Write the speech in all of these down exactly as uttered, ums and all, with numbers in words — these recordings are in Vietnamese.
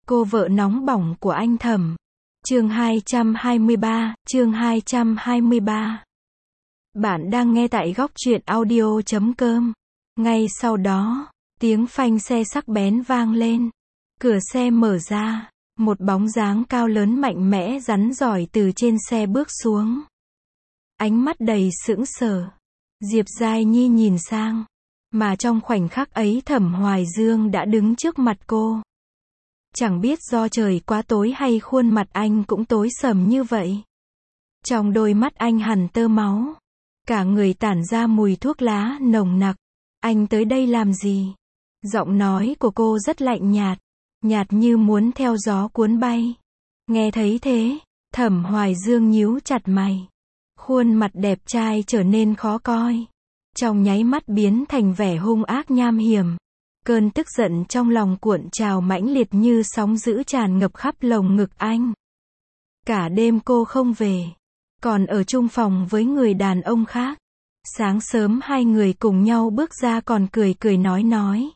Cô vợ nóng bỏng của anh Thẩm. Chương hai trăm hai mươi ba, chương hai trăm hai mươi ba. Bạn đang nghe tại góc truyện audio chấm com. Ngay sau đó, tiếng phanh xe sắc bén vang lên. Cửa xe mở ra, một bóng dáng cao lớn mạnh mẽ rắn rỏi từ trên xe bước xuống. Ánh mắt đầy sững sờ. Diệp Giai Nhi nhìn sang, mà trong khoảnh khắc ấy Thẩm Hoài Dương đã đứng trước mặt cô. Chẳng biết do trời quá tối hay khuôn mặt anh cũng tối sầm như vậy. Trong đôi mắt anh hằn tơ máu. Cả người tản ra mùi thuốc lá nồng nặc. Anh tới đây làm gì? Giọng nói của cô rất lạnh nhạt. Nhạt như muốn theo gió cuốn bay. Nghe thấy thế, Thẩm Hoài Dương nhíu chặt mày. Khuôn mặt đẹp trai trở nên khó coi. Trong nháy mắt biến thành vẻ hung ác nham hiểm. Cơn tức giận trong lòng cuộn trào mãnh liệt như sóng dữ tràn ngập khắp lồng ngực anh. Cả đêm cô không về, còn ở chung phòng với người đàn ông khác. Sáng sớm hai người cùng nhau bước ra còn cười cười nói nói.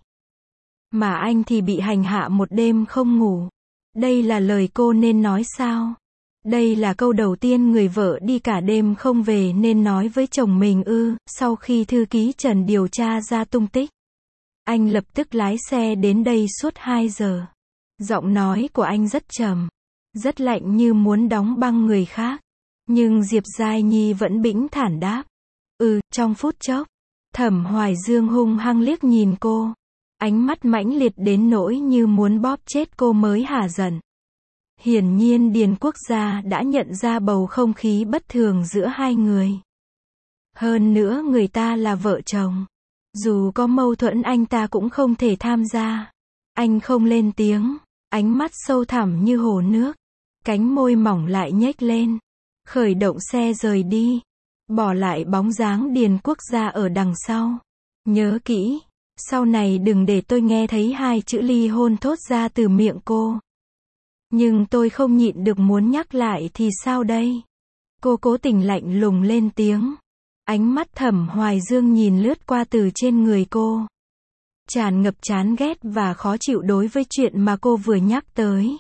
Mà anh thì bị hành hạ một đêm không ngủ. Đây là lời cô nên nói sao? Đây là câu đầu tiên người vợ đi cả đêm không về nên nói với chồng mình ư? Sau khi thư ký Trần điều tra ra tung tích, anh lập tức lái xe đến đây suốt hai giờ. Giọng nói của anh rất trầm, rất lạnh như muốn đóng băng người khác. Nhưng Diệp Giai Nhi vẫn bĩnh thản đáp. Ừ, trong phút chốc, Thẩm Hoài Dương hung hăng liếc nhìn cô. Ánh mắt mãnh liệt đến nỗi như muốn bóp chết cô mới hả giận. Hiển nhiên Điền Quốc gia đã nhận ra bầu không khí bất thường giữa hai người. Hơn nữa người ta là vợ chồng. Dù có mâu thuẫn anh ta cũng không thể tham gia. Anh không lên tiếng, ánh mắt sâu thẳm như hồ nước. Cánh môi mỏng lại nhếch lên. Khởi động xe rời đi. Bỏ lại bóng dáng Điền Quốc gia ở đằng sau. Nhớ kỹ, sau này đừng để tôi nghe thấy hai chữ ly hôn thốt ra từ miệng cô. Nhưng tôi không nhịn được muốn nhắc lại thì sao đây? Cô cố tình lạnh lùng lên tiếng. Ánh mắt Thẩm Hoài Dương nhìn lướt qua từ trên người cô. Tràn ngập chán ghét và khó chịu đối với chuyện mà cô vừa nhắc tới.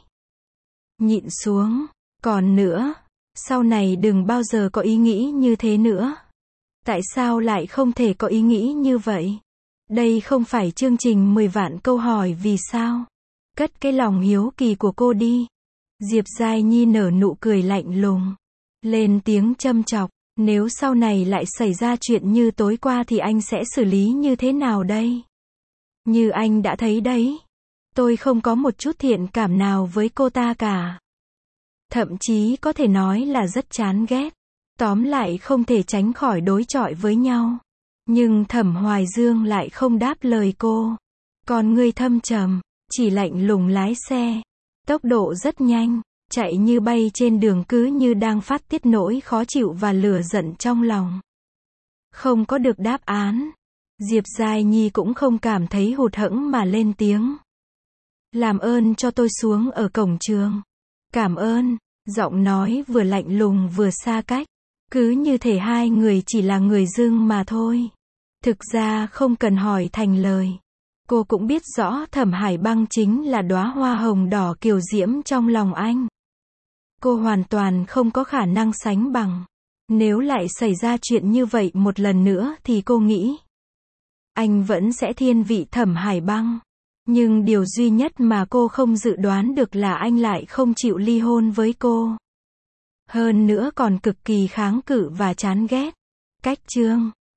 Nhịn xuống. Còn nữa, sau này đừng bao giờ có ý nghĩ như thế nữa. Tại sao lại không thể có ý nghĩ như vậy? Đây không phải chương trình mười vạn câu hỏi vì sao. Cất cái lòng hiếu kỳ của cô đi. Diệp Giai Nhi nở nụ cười lạnh lùng. Lên tiếng châm chọc. Nếu sau này lại xảy ra chuyện như tối qua thì anh sẽ xử lý như thế nào đây? Như anh đã thấy đấy. Tôi không có một chút thiện cảm nào với cô ta cả. Thậm chí có thể nói là rất chán ghét. Tóm lại không thể tránh khỏi đối chọi với nhau. Nhưng Thẩm Hoài Dương lại không đáp lời cô. Còn người thâm trầm, chỉ lạnh lùng lái xe. Tốc độ rất nhanh. Chạy như bay trên đường cứ như đang phát tiết nỗi khó chịu và lửa giận trong lòng. Không có được đáp án. Diệp Giai Nhi cũng không cảm thấy hụt hẫng mà lên tiếng. Làm ơn cho tôi xuống ở cổng trường. Cảm ơn. Giọng nói vừa lạnh lùng vừa xa cách. Cứ như thể hai người chỉ là người dưng mà thôi. Thực ra không cần hỏi thành lời. Cô cũng biết rõ Thẩm Hải Băng chính là đóa hoa hồng đỏ kiều diễm trong lòng anh. Cô hoàn toàn không có khả năng sánh bằng. Nếu lại xảy ra chuyện như vậy một lần nữa thì cô nghĩ anh vẫn sẽ thiên vị Thẩm Hải Băng. Nhưng điều duy nhất mà cô không dự đoán được là anh lại không chịu ly hôn với cô. Hơn nữa còn cực kỳ kháng cự và chán ghét. Cách chương